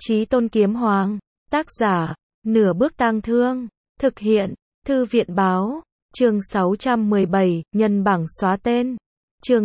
Chí Tôn Kiếm Hoàng. Tác giả, Nửa Bước Tang Thương. Thực hiện, Thư viện Báo. Chương 617, nhân bảng xóa tên. Chương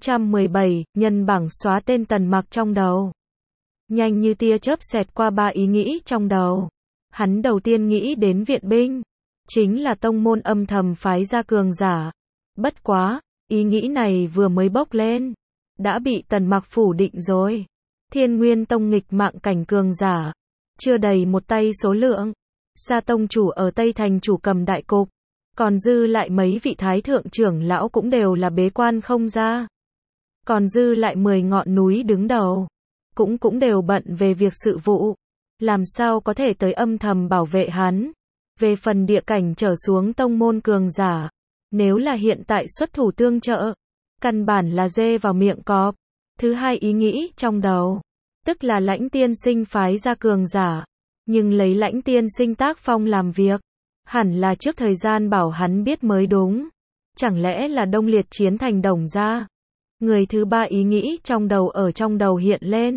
617, nhân bảng xóa tên. Tần Mặc trong đầu. Nhanh như tia chớp xẹt qua ba ý nghĩ trong đầu. Hắn đầu tiên nghĩ đến viện binh. Chính là tông môn âm thầm phái ra cường giả. Bất quá, ý nghĩ này vừa mới bốc lên, đã bị Tần Mặc phủ định rồi. Thiên Nguyên Tông nghịch mạng cảnh cường giả. Chưa đầy một tay số lượng. Sa tông chủ ở Tây Thành chủ cầm đại cục. Còn dư lại mấy vị thái thượng trưởng lão cũng đều là bế quan không ra. Còn dư lại 10 ngọn núi đứng đầu. Cũng đều bận về việc sự vụ. Làm sao có thể tới âm thầm bảo vệ hắn. Về phần địa cảnh trở xuống tông môn cường giả. Nếu là hiện tại xuất thủ tương trợ. Căn bản là dê vào miệng cọp. Thứ hai ý nghĩ trong đầu. Tức là Lãnh tiên sinh phái ra cường giả. Nhưng lấy Lãnh tiên sinh tác phong làm việc. Hẳn là trước thời gian bảo hắn biết mới đúng. Chẳng lẽ là Đông Liệt chiến thành Đồng gia? Người thứ ba ý nghĩ trong đầu ở trong đầu hiện lên.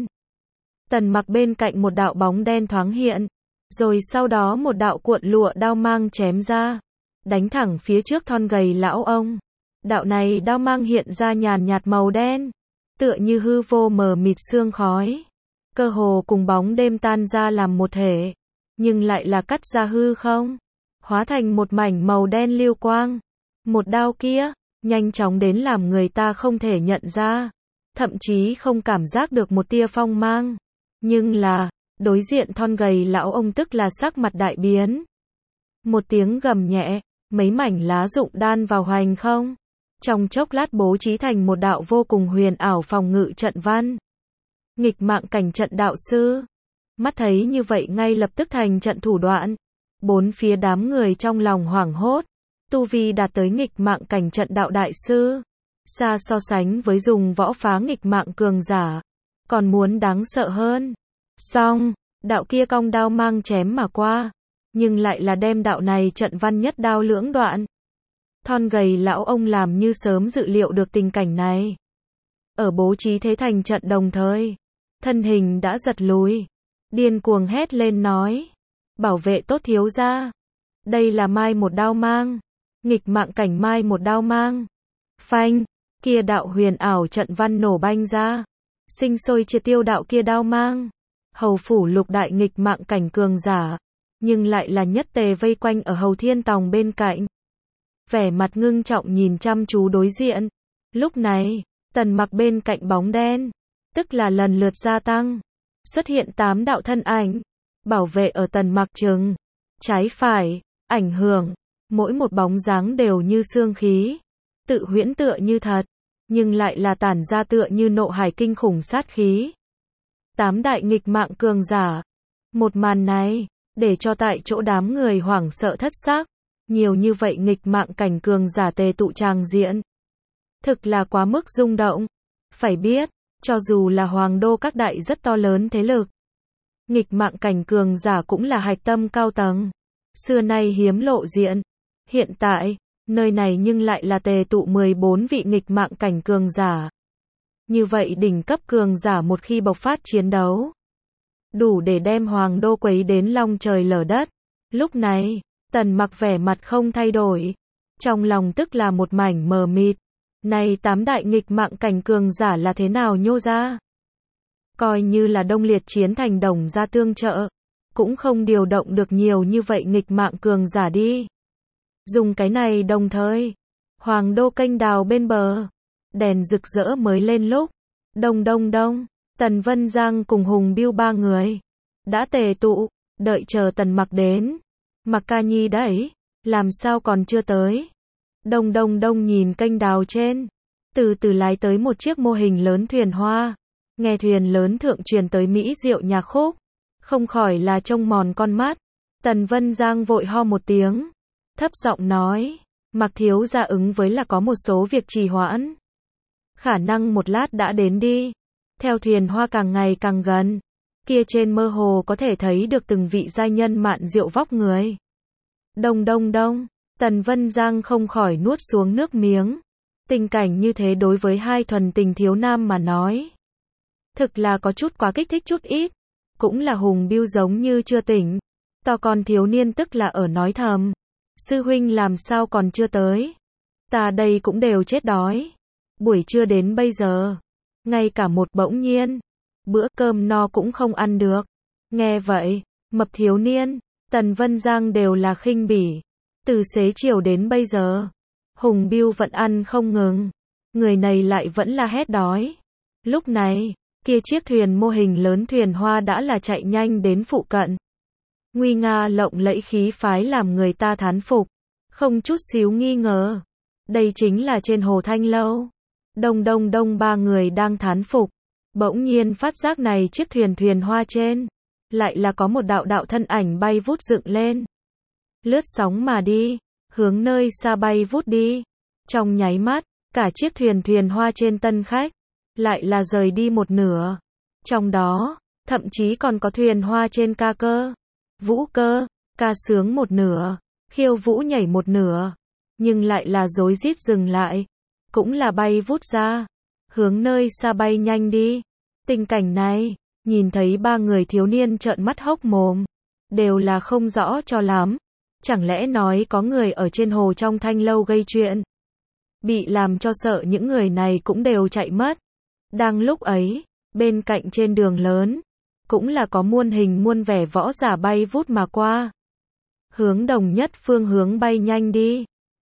Tần Mặc bên cạnh một đạo bóng đen thoáng hiện. Rồi sau đó một đạo cuộn lụa đao mang chém ra. Đánh thẳng phía trước thon gầy lão ông. Đạo này đao mang hiện ra nhàn nhạt màu đen. Tựa như hư vô mờ mịt sương khói. Cơ hồ cùng bóng đêm tan ra làm một thể. Nhưng lại là cắt ra hư không. Hóa thành một mảnh màu đen lưu quang. Một đao kia, nhanh chóng đến làm người ta không thể nhận ra. Thậm chí không cảm giác được một tia phong mang. Nhưng là, đối diện thon gầy lão ông tức là sắc mặt đại biến. Một tiếng gầm nhẹ, mấy mảnh lá rụng đan vào hoành không. Trong chốc lát bố trí thành một đạo vô cùng huyền ảo phòng ngự trận văn. Nghịch mạng cảnh trận đạo sư. Mắt thấy như vậy ngay lập tức thành trận thủ đoạn. Bốn phía đám người trong lòng hoảng hốt. Tu vi đạt tới nghịch mạng cảnh trận đạo đại sư. Xa so sánh với dùng võ phá nghịch mạng cường giả. Còn muốn đáng sợ hơn. Xong, đạo kia cong đao mang chém mà qua. Nhưng lại là đem đạo này trận văn nhất đao lưỡng đoạn. Thon gầy lão ông làm như sớm dự liệu được tình cảnh này. Ở bố trí thế thành trận đồng thời. Thân hình đã giật lùi. Điên cuồng hét lên nói. Bảo vệ tốt thiếu gia. Đây là mai một đao mang. Nghịch mạng cảnh mai một đao mang. Phanh. Kia đạo huyền ảo trận văn nổ banh ra. Sinh sôi triệt tiêu đạo kia đao mang. Hầu phủ lục đại nghịch mạng cảnh cường giả. Nhưng lại là nhất tề vây quanh ở Hầu Thiên Tòng bên cạnh. Vẻ mặt ngưng trọng nhìn chăm chú đối diện. Lúc này, Tần Mặc bên cạnh bóng đen. Tức là lần lượt gia tăng. Xuất hiện 8 đạo thân ảnh. Bảo vệ ở Tần Mặc chừng. Trái phải, ảnh hưởng. Mỗi một bóng dáng đều như xương khí. Tự huyễn tựa như thật. Nhưng lại là tản ra tựa như nộ hải kinh khủng sát khí. 8 đại nghịch mạng cường giả. Một màn này, để cho tại chỗ đám người hoảng sợ thất xác. Nhiều như vậy nghịch mạng cảnh cường giả tề tụ tràng diện. Thực là quá mức rung động. Phải biết, cho dù là hoàng đô các đại rất to lớn thế lực. Nghịch mạng cảnh cường giả cũng là hạch tâm cao tầng. Xưa nay hiếm lộ diện. Hiện tại, nơi này nhưng lại là tề tụ 14 vị nghịch mạng cảnh cường giả. Như vậy đỉnh cấp cường giả một khi bộc phát chiến đấu. Đủ để đem hoàng đô quấy đến long trời lở đất. Lúc này, Tần Mặc vẻ mặt không thay đổi. Trong lòng tức là một mảnh mờ mịt. Này 8 đại nghịch mạng cảnh cường giả là thế nào nhô ra? Coi như là Đông Liệt chiến thành Đồng gia tương trợ. Cũng không điều động được nhiều như vậy nghịch mạng cường giả đi. Dùng cái này đồng thời. Hoàng đô kênh đào bên bờ. Đèn rực rỡ mới lên lúc. Đông đông đông. Tần Vân Giang cùng Hùng Biêu ba người. Đã tề tụ. Đợi chờ Tần Mặc đến. Mặc Ca Nhi đấy. Làm sao còn chưa tới. Đông đông đông nhìn kênh đào trên. Từ từ lái tới một chiếc mô hình lớn thuyền hoa. Nghe thuyền lớn thượng truyền tới mỹ diệu nhạc khúc. Không khỏi là trông mòn con mắt. Tần Vân Giang vội ho một tiếng. Thấp giọng nói. Mặc thiếu gia ứng với là có một số việc trì hoãn. Khả năng một lát đã đến đi. Theo thuyền hoa càng ngày càng gần. Kia trên mơ hồ có thể thấy được từng vị giai nhân mạn diệu vóc người. Đông đông đông. Tần Vân Giang không khỏi nuốt xuống nước miếng. Tình cảnh như thế đối với hai thuần tình thiếu nam mà nói. Thực là có chút quá kích thích chút ít. Cũng là Hùng Bưu giống như chưa tỉnh. To con thiếu niên tức là ở nói thầm. Sư huynh làm sao còn chưa tới? Ta đây cũng đều chết đói. Buổi trưa đến bây giờ. Ngay cả một bỗng nhiên. Bữa cơm no cũng không ăn được. Nghe vậy, mập thiếu niên, Tần Vân Giang đều là khinh bỉ. Từ xế chiều đến bây giờ. Hùng Bưu vẫn ăn không ngừng. Người này lại vẫn là hét đói. Lúc này, kia chiếc thuyền mô hình lớn thuyền hoa đã là chạy nhanh đến phụ cận. Nguy nga lộng lẫy khí phái làm người ta thán phục. Không chút xíu nghi ngờ. Đây chính là trên hồ Thanh Lâu. Đông ba người đang thán phục. Bỗng nhiên phát giác này chiếc thuyền hoa trên. Lại là có một đạo đạo thân ảnh bay vút dựng lên. Lướt sóng mà đi. Hướng nơi xa bay vút đi. Trong nháy mắt, cả chiếc thuyền hoa trên tân khách. Lại là rời đi một nửa. Trong đó, thậm chí còn có thuyền hoa trên ca cơ. Vũ cơ, ca sướng một nửa. Khiêu vũ nhảy một nửa. Nhưng lại là rối rít dừng lại. Cũng là bay vút ra. Hướng nơi xa bay nhanh đi. Tình cảnh này, nhìn thấy ba người thiếu niên trợn mắt hốc mồm. Đều là không rõ cho lắm. Chẳng lẽ nói có người ở trên hồ trong Thanh Lâu gây chuyện. Bị làm cho sợ những người này cũng đều chạy mất. Đang lúc ấy, bên cạnh trên đường lớn, cũng là có muôn hình muôn vẻ võ giả bay vút mà qua. Hướng Đồng Nhất phương hướng bay nhanh đi.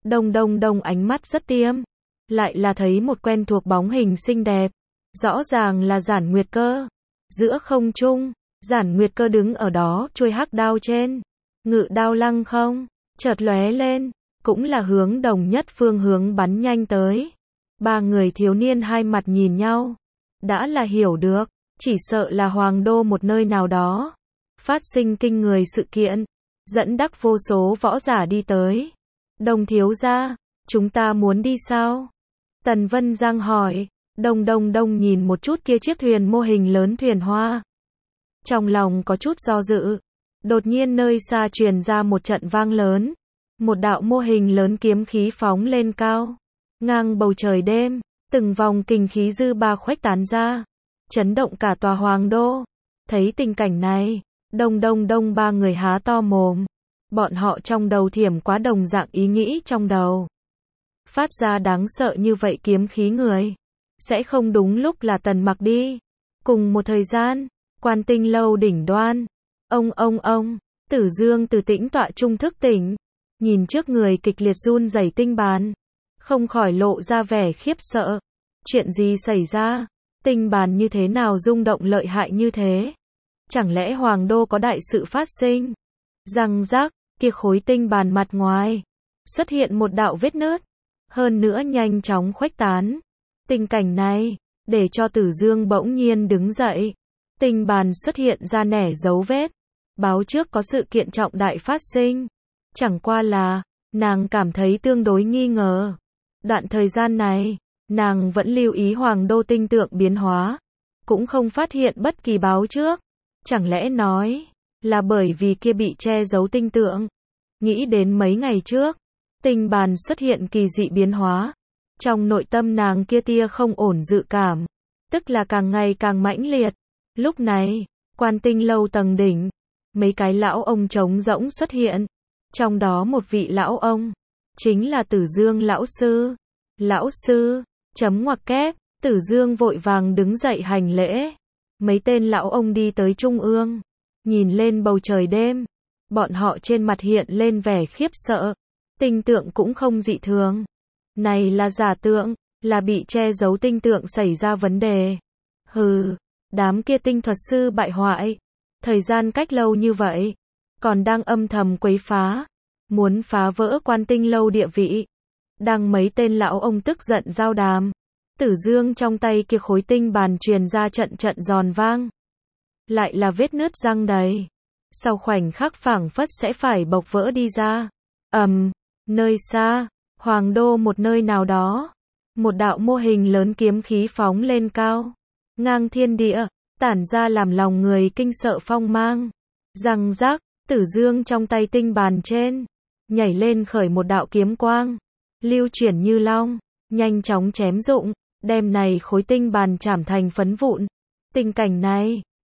Đông ánh mắt rất tiêm. Lại là thấy một quen thuộc bóng hình xinh đẹp. Rõ ràng là Giản Nguyệt Cơ. Giữa không trung, Giản Nguyệt Cơ đứng ở đó chuôi hắc đao trên. Ngự đao lăng không, chợt lóe lên. Cũng là hướng Đồng Nhất phương hướng bắn nhanh tới. Ba người thiếu niên hai mặt nhìn nhau. Đã là hiểu được, chỉ sợ là Hoàng Đô một nơi nào đó. Phát sinh kinh người sự kiện. Dẫn đắc vô số võ giả đi tới. Đồng thiếu gia, chúng ta muốn đi sao? Tần Vân Giang hỏi. Đông nhìn một chút kia chiếc thuyền mô hình lớn thuyền hoa. Trong lòng có chút do dự. Đột nhiên nơi xa truyền ra một trận vang lớn. Một đạo mô hình lớn kiếm khí phóng lên cao. Ngang bầu trời đêm, từng vòng kình khí dư ba khuếch tán ra. Chấn động cả tòa Hoàng Đô. Thấy tình cảnh này, đông ba người há to mồm. Bọn họ trong đầu thiểm quá đồng dạng ý nghĩ trong đầu. Phát ra đáng sợ như vậy kiếm khí người. Sẽ không đúng lúc là Tần Mặc đi. Cùng một thời gian, Quan Tinh Lâu đỉnh đoan. Ông, Tử Dương từ tĩnh tọa trung thức tỉnh. Nhìn trước người kịch liệt run rẩy tinh bàn. Không khỏi lộ ra vẻ khiếp sợ. Chuyện gì xảy ra? Tinh bàn như thế nào rung động lợi hại như thế? Chẳng lẽ Hoàng Đô có đại sự phát sinh? Răng rác, kia khối tinh bàn mặt ngoài. Xuất hiện một đạo vết nứt. Hơn nữa nhanh chóng khuếch tán. Tình cảnh này, để cho Tử Dương bỗng nhiên đứng dậy. Tinh bàn xuất hiện ra nẻ dấu vết. Báo trước có sự kiện trọng đại phát sinh. Chẳng qua là, nàng cảm thấy tương đối nghi ngờ. Đoạn thời gian này, nàng vẫn lưu ý Hoàng Đô tinh tượng biến hóa. Cũng không phát hiện bất kỳ báo trước. Chẳng lẽ nói, là bởi vì kia bị che giấu tinh tượng. Nghĩ đến mấy ngày trước, tinh bàn xuất hiện kỳ dị biến hóa. Trong nội tâm nàng kia tia không ổn dự cảm. Tức là càng ngày càng mãnh liệt. Lúc này, Quan Tinh Lâu tầng đỉnh. Mấy cái lão ông trống rỗng xuất hiện. Trong đó một vị lão ông. Chính là Tử Dương lão sư. Lão sư, chấm ngoặc kép. Tử Dương vội vàng đứng dậy hành lễ. Mấy tên lão ông đi tới trung ương. Nhìn lên bầu trời đêm. Bọn họ trên mặt hiện lên vẻ khiếp sợ. Tinh tượng cũng không dị thường. Này là giả tượng, là bị che giấu tinh tượng xảy ra vấn đề. Hừ, đám kia tinh thuật sư bại hoại. Thời gian cách lâu như vậy, còn đang âm thầm quấy phá. Muốn phá vỡ Quan Tinh Lâu địa vị. Đang mấy tên lão ông tức giận giao đàm. Tử Dương trong tay kia khối tinh bàn truyền ra trận giòn vang. Lại là vết nứt răng đầy. Sau khoảnh khắc phảng phất sẽ phải bộc vỡ đi ra. Nơi xa, Hoàng Đô một nơi nào đó. Một đạo mô hình lớn kiếm khí phóng lên cao. Ngang thiên địa, tản ra làm lòng người kinh sợ phong mang. Răng rác, Tử Dương trong tay tinh bàn trên. Nhảy lên khởi một đạo kiếm quang. Lưu chuyển như long, nhanh chóng chém rụng. Đem này khối tinh bàn chảm thành phấn vụn. Tình cảnh này,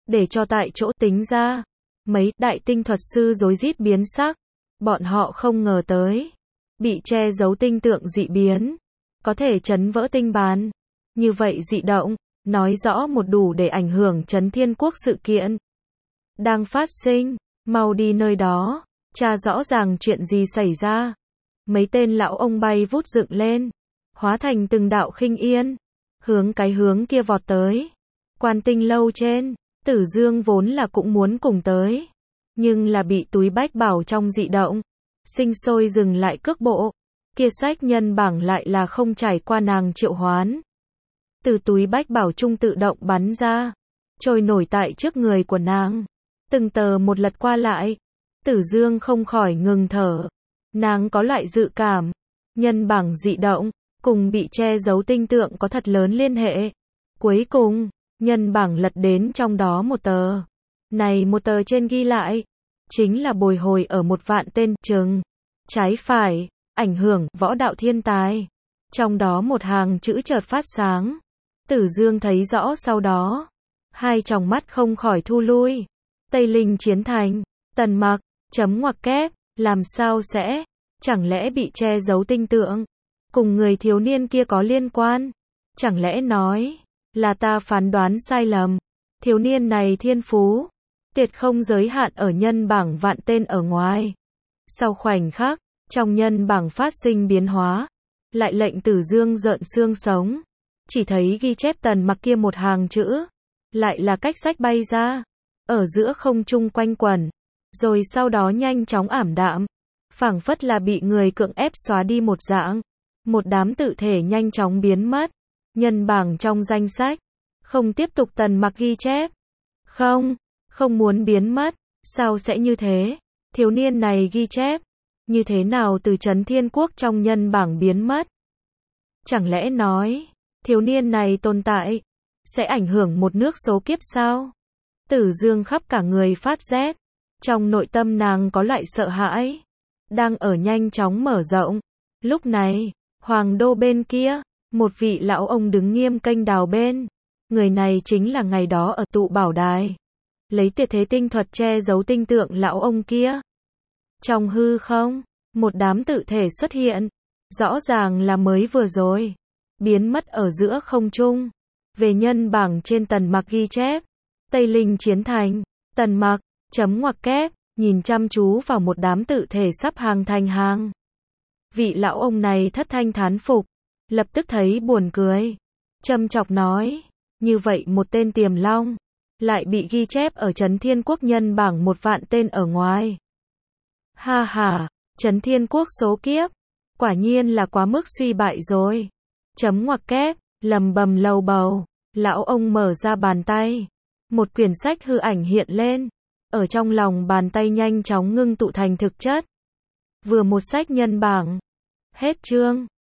để cho tại chỗ tính ra. Mấy đại tinh thuật sư rối rít biến sắc. Bọn họ không ngờ tới. Bị che giấu tinh tượng dị biến. Có thể chấn vỡ tinh bàn. Như vậy dị động, nói rõ một đủ để ảnh hưởng chấn thiên quốc sự kiện. Đang phát sinh, mau đi nơi đó, tra rõ ràng chuyện gì xảy ra. Mấy tên lão ông bay vút dựng lên, hóa thành từng đạo khinh yên, hướng cái hướng kia vọt tới. Quan Tinh lâu trên, Tử Dương vốn là cũng muốn cùng tới, nhưng là bị túi bách bảo trong dị động, sinh sôi dừng lại cước bộ. Kia sách nhân bảng lại là không trải qua nàng triệu hoán. Từ túi bách bảo trung tự động bắn ra, trôi nổi tại trước người của nàng. Từng tờ một lật qua lại, Tử Dương không khỏi ngừng thở. Nàng có loại dự cảm, nhân bảng dị động, cùng bị che giấu tinh tượng có thật lớn liên hệ. Cuối cùng, nhân bảng lật đến trong đó một tờ. Này một tờ trên ghi lại, chính là bồi hồi ở một vạn tên chừng, trái phải, ảnh hưởng võ đạo thiên tài. Trong đó một hàng chữ chợt phát sáng. Tử Dương thấy rõ sau đó. Hai tròng mắt không khỏi thu lui. Tây Linh chiến thành, Tần Mặc, chấm ngoặc kép, làm sao sẽ, chẳng lẽ bị che giấu tinh tượng, cùng người thiếu niên kia có liên quan? Chẳng lẽ nói, là ta phán đoán sai lầm, thiếu niên này thiên phú, tuyệt không giới hạn ở nhân bảng vạn tên ở ngoài. Sau khoảnh khắc, trong nhân bảng phát sinh biến hóa, lại lệnh Tử Dương rợn xương sống, chỉ thấy ghi chép Tần Mặc kia một hàng chữ, lại là cách sách bay ra, ở giữa không trung quanh quẩn, rồi sau đó nhanh chóng ảm đạm, phảng phất là bị người cưỡng ép xóa đi một dạng. Một đám tự thể nhanh chóng biến mất, nhân bảng trong danh sách, không tiếp tục Tần Mặc ghi chép. Không muốn biến mất, sao sẽ như thế? Thiếu niên này ghi chép, như thế nào từ Chấn Thiên Quốc trong nhân bảng biến mất? Chẳng lẽ nói, thiếu niên này tồn tại, sẽ ảnh hưởng một nước số kiếp sao? Tử Dương khắp cả người phát rét, trong nội tâm nàng có loại sợ hãi, đang ở nhanh chóng mở rộng. Lúc này, Hoàng đô bên kia, một vị lão ông đứng nghiêm kênh đào bên. Người này chính là ngày đó ở tụ bảo đài, lấy tuyệt thế tinh thuật che giấu tinh tượng lão ông kia. Trong hư không, một đám tự thể xuất hiện, rõ ràng là mới vừa rồi, biến mất ở giữa không trung. Về nhân bảng trên Tần Mặc ghi chép, Tây Linh chiến thành, Tần Mặc, chấm ngoặc kép, nhìn chăm chú vào một đám tự thể sắp hàng thành hàng. Vị lão ông này thất thanh thán phục, lập tức thấy buồn cười, châm chọc nói, như vậy một tên tiềm long, lại bị ghi chép ở Chấn Thiên Quốc nhân bảng một vạn tên ở ngoài. Ha ha, Chấn Thiên Quốc số kiếp, quả nhiên là quá mức suy bại rồi. Chấm ngoặc kép, lầm bầm lầu bầu, lão ông mở ra bàn tay, một quyển sách hư ảnh hiện lên, ở trong lòng bàn tay nhanh chóng ngưng tụ thành thực chất. Vừa một sách nhân bảng. Hết chương.